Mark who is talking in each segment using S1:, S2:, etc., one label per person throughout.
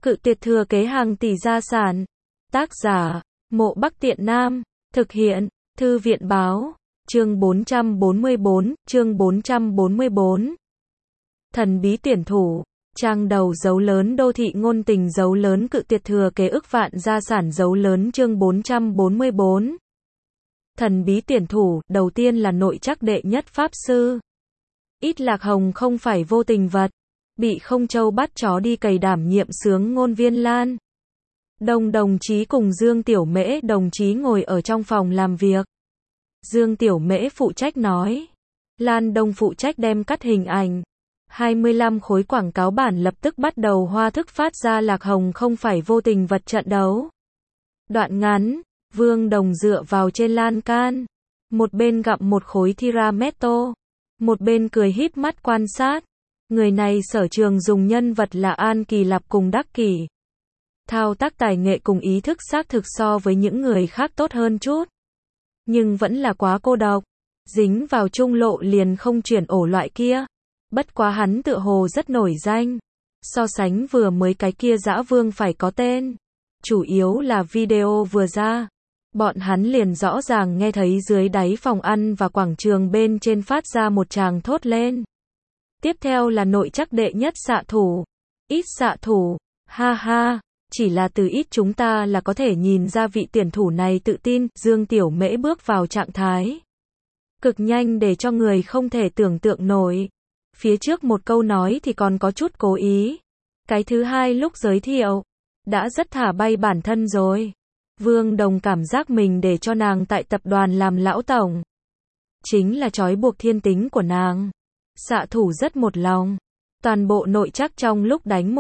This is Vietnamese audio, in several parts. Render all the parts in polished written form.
S1: Cự tuyệt thừa kế hàng tỷ gia sản. Tác giả, Mộ Bắc Tiện Nam. Thực hiện, Thư viện báo. Chương 444. Thần bí tuyển thủ. Trang đầu dấu lớn đô thị ngôn tình dấu lớn cự tuyệt thừa kế ức vạn gia sản dấu lớn chương 444. Thần bí tuyển thủ, đầu tiên là nội trắc đệ nhất pháp sư. Ít Lạc Hồng không phải vô tình vật, bị Không Châu bắt chó đi cày đảm nhiệm sướng ngôn viên Lan. Đồng chí cùng Dương Tiểu Mễ đồng chí ngồi ở trong phòng làm việc. Dương Tiểu Mễ phụ trách nói. Lan Đông phụ trách đem cắt hình ảnh. 25 khối quảng cáo bản lập tức bắt đầu hoa thức phát ra Lạc Hồng không phải vô tình vật trận đấu. Đoạn ngắn, Vương Đồng dựa vào trên lan can. Một bên gặm một khối tiramisu. Một bên cười híp mắt quan sát. Người này sở trường dùng nhân vật là An Kỳ Lạp cùng Đắc Kỷ. Thao tác tài nghệ cùng ý thức xác thực so với những người khác tốt hơn chút. Nhưng vẫn là quá cô độc. Dính vào trung lộ liền không chuyển ổ loại kia. Bất quá hắn tựa hồ rất nổi danh. So sánh vừa mới cái kia Dã Vương phải có tên. Chủ yếu là video vừa ra. Bọn hắn liền rõ ràng nghe thấy dưới đáy phòng ăn và quảng trường bên trên phát ra một tràng thốt lên. Tiếp theo là nội trắc đệ nhất xạ thủ. Ít xạ thủ. Ha ha. Chỉ là từ ít chúng ta là có thể nhìn ra vị tuyển thủ này tự tin. Dương Tiểu Mễ bước vào trạng thái cực nhanh để cho người không thể tưởng tượng nổi. Phía trước một câu nói thì còn có chút cố ý. Cái thứ hai lúc giới thiệu, đã rất thả bay bản thân rồi. Vương Đồng cảm giác mình để cho nàng tại tập đoàn làm lão tổng. Chính là trói buộc thiên tính của nàng. Xạ thủ rất một lòng. Toàn bộ nội trắc trong lúc đánh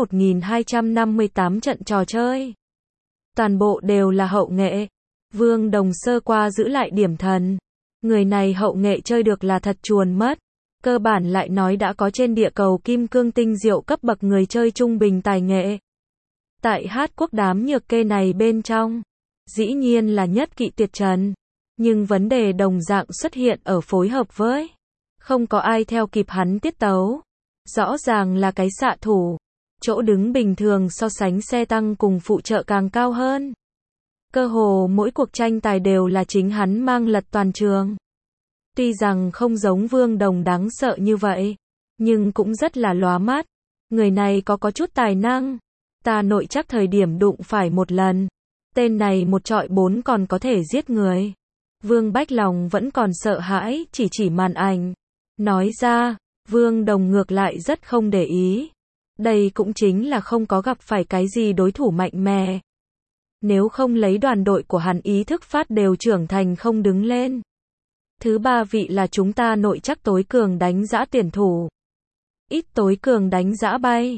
S1: 1258 trận trò chơi. Toàn bộ đều là hậu nghệ. Vương Đồng sơ qua giữ lại điểm thần. Người này hậu nghệ chơi được là thật chuồn mất. Cơ bản lại nói đã có trên địa cầu kim cương tinh diệu cấp bậc người chơi trung bình tài nghệ. Tại hát quốc đám nhược kê này bên trong, dĩ nhiên là nhất kỵ tuyệt trần. Nhưng vấn đề đồng dạng xuất hiện ở phối hợp với. Không có ai theo kịp hắn tiết tấu. Rõ ràng là cái xạ thủ. Chỗ đứng bình thường so sánh xe tăng cùng phụ trợ càng cao hơn. Cơ hồ mỗi cuộc tranh tài đều là chính hắn mang lật toàn trường. Tuy rằng không giống Vương Đồng đáng sợ như vậy, nhưng cũng rất là lóa mắt. Người này có chút tài năng. Ta nội chắc thời điểm đụng phải một lần. Tên này một trọi bốn còn có thể giết người. Vương Bách Lòng vẫn còn sợ hãi, chỉ màn ảnh. Nói ra, Vương Đồng ngược lại rất không để ý. Đây cũng chính là không có gặp phải cái gì đối thủ mạnh mẽ. Nếu không lấy đoàn đội của hắn ý thức phát đều trưởng thành không đứng lên. Thứ ba vị là chúng ta nội chắc tối cường đánh dã tuyển thủ. Ít tối cường đánh dã bay.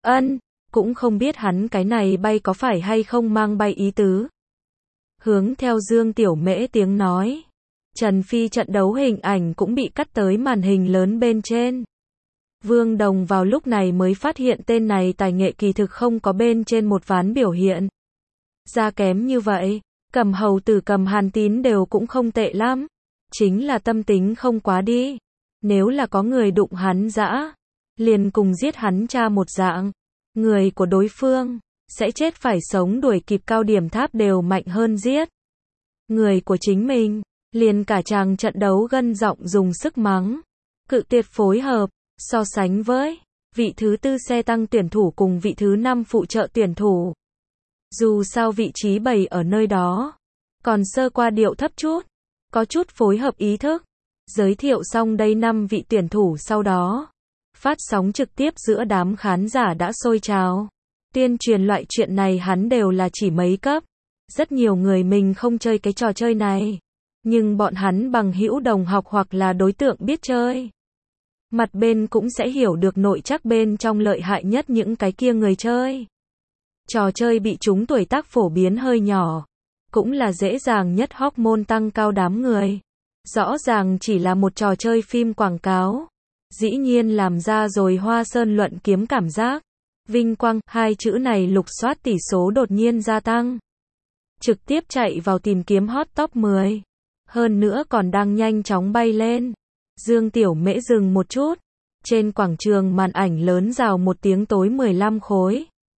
S1: Cũng không biết hắn cái này bay có phải hay không mang bay ý tứ. Hướng theo Dương Tiểu Mễ tiếng nói. Trần Phi trận đấu hình ảnh cũng bị cắt tới màn hình lớn bên trên. Vương Đồng vào lúc này mới phát hiện tên này tài nghệ kỳ thực không có bên trên một ván biểu hiện. Ra kém như vậy, Cầm Hầu Tử Cầm Hàn Tín đều cũng không tệ lắm. Chính là tâm tính không quá đi. Nếu là có người đụng hắn dã, liền cùng giết hắn cha một dạng. Người của đối phương sẽ chết phải sống đuổi kịp cao điểm tháp đều mạnh hơn giết. Người của chính mình, liền cả chàng trận đấu gân giọng dùng sức mắng. Cự tuyệt phối hợp, so sánh với vị thứ tư xe tăng tuyển thủ cùng vị thứ 5 phụ trợ tuyển thủ. Dù sao vị trí bày ở nơi đó, còn sơ qua điệu thấp chút. Có chút phối hợp ý thức. Giới thiệu xong đây 5 vị tuyển thủ sau đó. Phát sóng trực tiếp giữa đám khán giả đã sôi trào. Tuyên truyền loại chuyện này hắn đều là chỉ mấy cấp. Rất nhiều người mình không chơi cái trò chơi này. Nhưng bọn hắn bằng hữu đồng học hoặc là đối tượng biết chơi. Mặt bên cũng sẽ hiểu được nội chắc bên trong lợi hại nhất những cái kia người chơi. Trò chơi bị chúng tuổi tác phổ biến hơi nhỏ. Cũng là dễ dàng nhất hormone tăng cao đám người. Rõ ràng chỉ là một trò chơi phim quảng cáo. Dĩ nhiên làm ra rồi Hoa Sơn luận kiếm cảm giác. Vinh quang, hai chữ này lục soát tỷ số đột nhiên gia tăng. Trực tiếp chạy vào tìm kiếm hot top 10. Hơn nữa còn đang nhanh chóng bay lên. Dương Tiểu Mễ dừng một chút. Trên quảng trường màn ảnh lớn rào một tiếng tối 15 khối.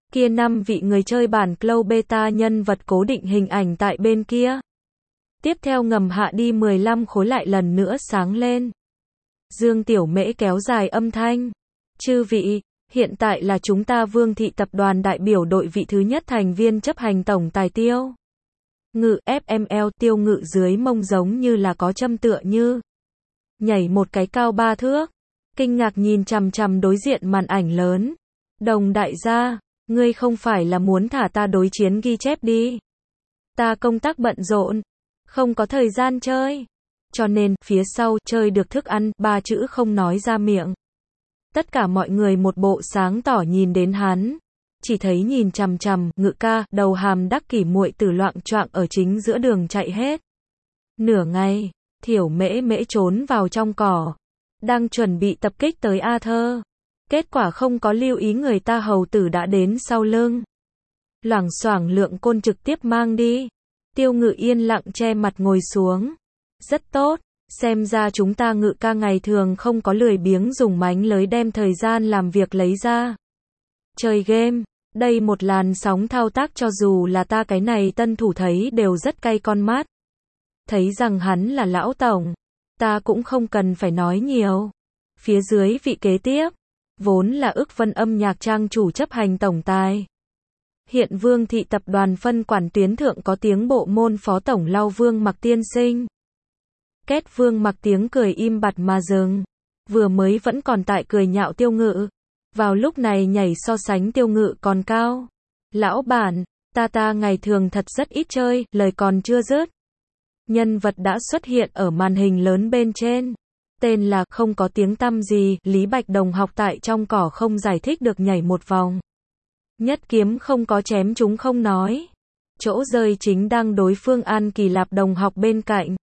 S1: Kia 5 vị người chơi bản Cloud Beta nhân vật cố định hình ảnh tại bên kia. Tiếp theo ngầm hạ đi 15 khối lại lần nữa sáng lên. Dương Tiểu Mễ kéo dài âm thanh. Chư vị, hiện tại là chúng ta Vương thị tập đoàn đại biểu đội vị thứ nhất thành viên chấp hành tổng tài Tiêu Ngự FML. Tiêu Ngự dưới mông giống như là có châm tựa như nhảy một cái cao 3 thước. Kinh ngạc nhìn chằm chằm đối diện màn ảnh lớn. Đồng đại gia, ngươi không phải là muốn thả ta đối chiến ghi chép đi. Ta công tác bận rộn, không có thời gian chơi. Cho nên, phía sau, chơi được thức ăn, 3 chữ không nói ra miệng. Tất cả mọi người một bộ sáng tỏ nhìn đến hắn. Chỉ thấy nhìn chằm chằm, Ngự ca, đầu hàm đắc kỷ muội tử loạng choạng ở chính giữa đường chạy hết. Nửa ngày, Thiểu Mễ Mễ trốn vào trong cỏ. Đang chuẩn bị tập kích tới A Thơ. Kết quả không có lưu ý người ta hầu tử đã đến sau lưng. Loảng xoảng lượng côn trực tiếp mang đi. Tiêu Ngự yên lặng che mặt ngồi xuống. Rất tốt, xem ra chúng ta Ngự ca ngày thường không có lười biếng dùng mánh lới đem thời gian làm việc lấy ra. Chơi game, đây một làn sóng thao tác cho dù là ta cái này tân thủ thấy đều rất cay con mắt. Thấy rằng hắn là lão tổng, ta cũng không cần phải nói nhiều. Phía dưới vị kế tiếp, vốn là Ức Vân âm nhạc trang chủ chấp hành tổng tài. Hiện Vương thị tập đoàn phân quản tuyến thượng có tiếng bộ môn phó tổng Lau Vương Mặc tiên sinh. Kết Vương Mặc tiếng cười im bặt mà dừng. Vừa mới vẫn còn tại cười nhạo Tiêu Ngự. Vào lúc này nhảy so sánh Tiêu Ngự còn cao. Lão bản, ta ngày thường thật rất ít chơi, lời còn chưa dứt. Nhân vật đã xuất hiện ở màn hình lớn bên trên. Tên là không có tiếng tăm gì, Lý Bạch đồng học tại trong cỏ không giải thích được nhảy một vòng. Nhất kiếm không có chém chúng không nói. Chỗ rơi chính đang đối phương An Kỳ Lạp đồng học bên cạnh.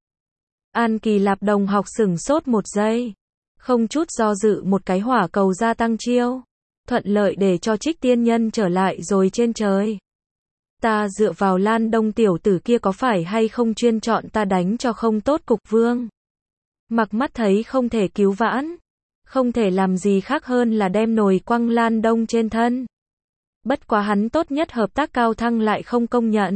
S1: An Kỳ Lạp đồng học sửng sốt một giây. Không chút do dự một cái hỏa cầu gia tăng chiêu. Thuận lợi để cho Trích Tiên Nhân trở lại rồi trên trời. Ta dựa vào Lan Đông tiểu tử kia có phải hay không chuyên chọn ta đánh cho không tốt cục vương. Mặc mắt thấy không thể cứu vãn. Không thể làm gì khác hơn là đem nồi quăng Lan Đông trên thân. Bất quá hắn tốt nhất hợp tác Cao Thăng lại không công nhận.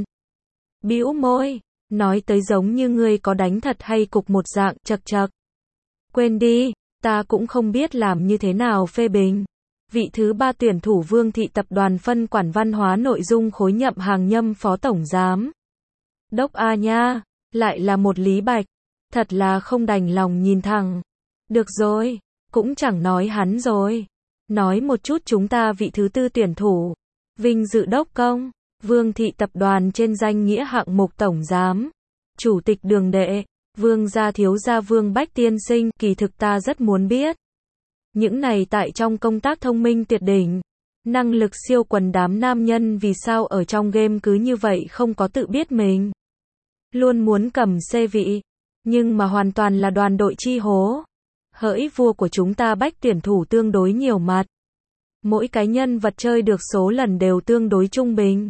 S1: Bĩu môi, nói tới giống như ngươi có đánh thật hay cục một dạng, chật chật. Quên đi, ta cũng không biết làm như thế nào phê bình. Vị thứ 3 tuyển thủ Vương thị tập đoàn phân quản văn hóa nội dung khối Nhậm Hàng Nhâm phó tổng giám đốc A nha, lại là một Lý Bạch. Thật là không đành lòng nhìn thẳng. Được rồi, cũng chẳng nói hắn rồi. Nói một chút chúng ta vị thứ 4 tuyển thủ. Vinh dự đốc công, Vương thị tập đoàn trên danh nghĩa hạng mục tổng giám. Chủ tịch Đường Đệ, Vương gia thiếu gia Vương Bách tiên sinh, kỳ thực ta rất muốn biết. Những này tại trong công tác thông minh tuyệt đỉnh. Năng lực siêu quần đám nam nhân vì sao ở trong game cứ như vậy không có tự biết mình. Luôn muốn cầm C vị. Nhưng mà hoàn toàn là đoàn đội chi hố. Hỡi vua của chúng ta Bách tuyển thủ tương đối nhiều mặt. Mỗi cái nhân vật chơi được số lần đều tương đối trung bình.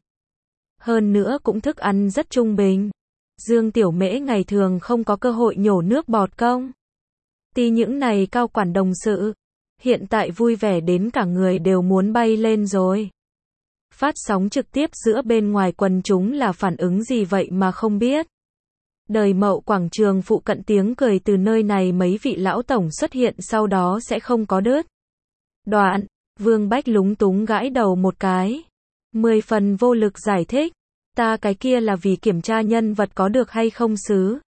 S1: Hơn nữa cũng thức ăn rất trung bình. Dương Tiểu Mễ ngày thường không có cơ hội nhổ nước bọt công. Tí những này cao quản đồng sự. Hiện tại vui vẻ đến cả người đều muốn bay lên rồi. Phát sóng trực tiếp giữa bên ngoài quần chúng là phản ứng gì vậy mà không biết. Đời Mậu quảng trường phụ cận tiếng cười từ nơi này mấy vị lão tổng xuất hiện sau đó sẽ không có đứt. Đoạn, Vương Bách lúng túng gãi đầu một cái. 10 phần vô lực giải thích. Ta cái kia là vì kiểm tra nhân vật có được hay không xứ.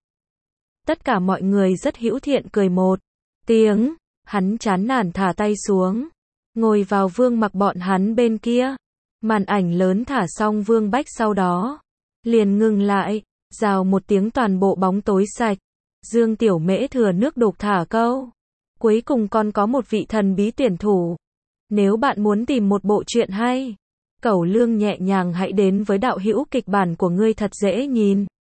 S1: Tất cả mọi người rất hữu thiện cười một tiếng. Hắn chán nản thả tay xuống. Ngồi vào Vương Mặc bọn hắn bên kia. Màn ảnh lớn thả xong Vương Bách sau đó. Liền ngừng lại. Rào một tiếng toàn bộ bóng tối sạch. Dương Tiểu Mễ thừa nước đục thả câu. Cuối cùng còn có một vị thần bí tuyển thủ. Nếu bạn muốn tìm một bộ truyện hay, cẩu lương nhẹ nhàng hãy đến với đạo hữu kịch bản của ngươi thật dễ nhìn.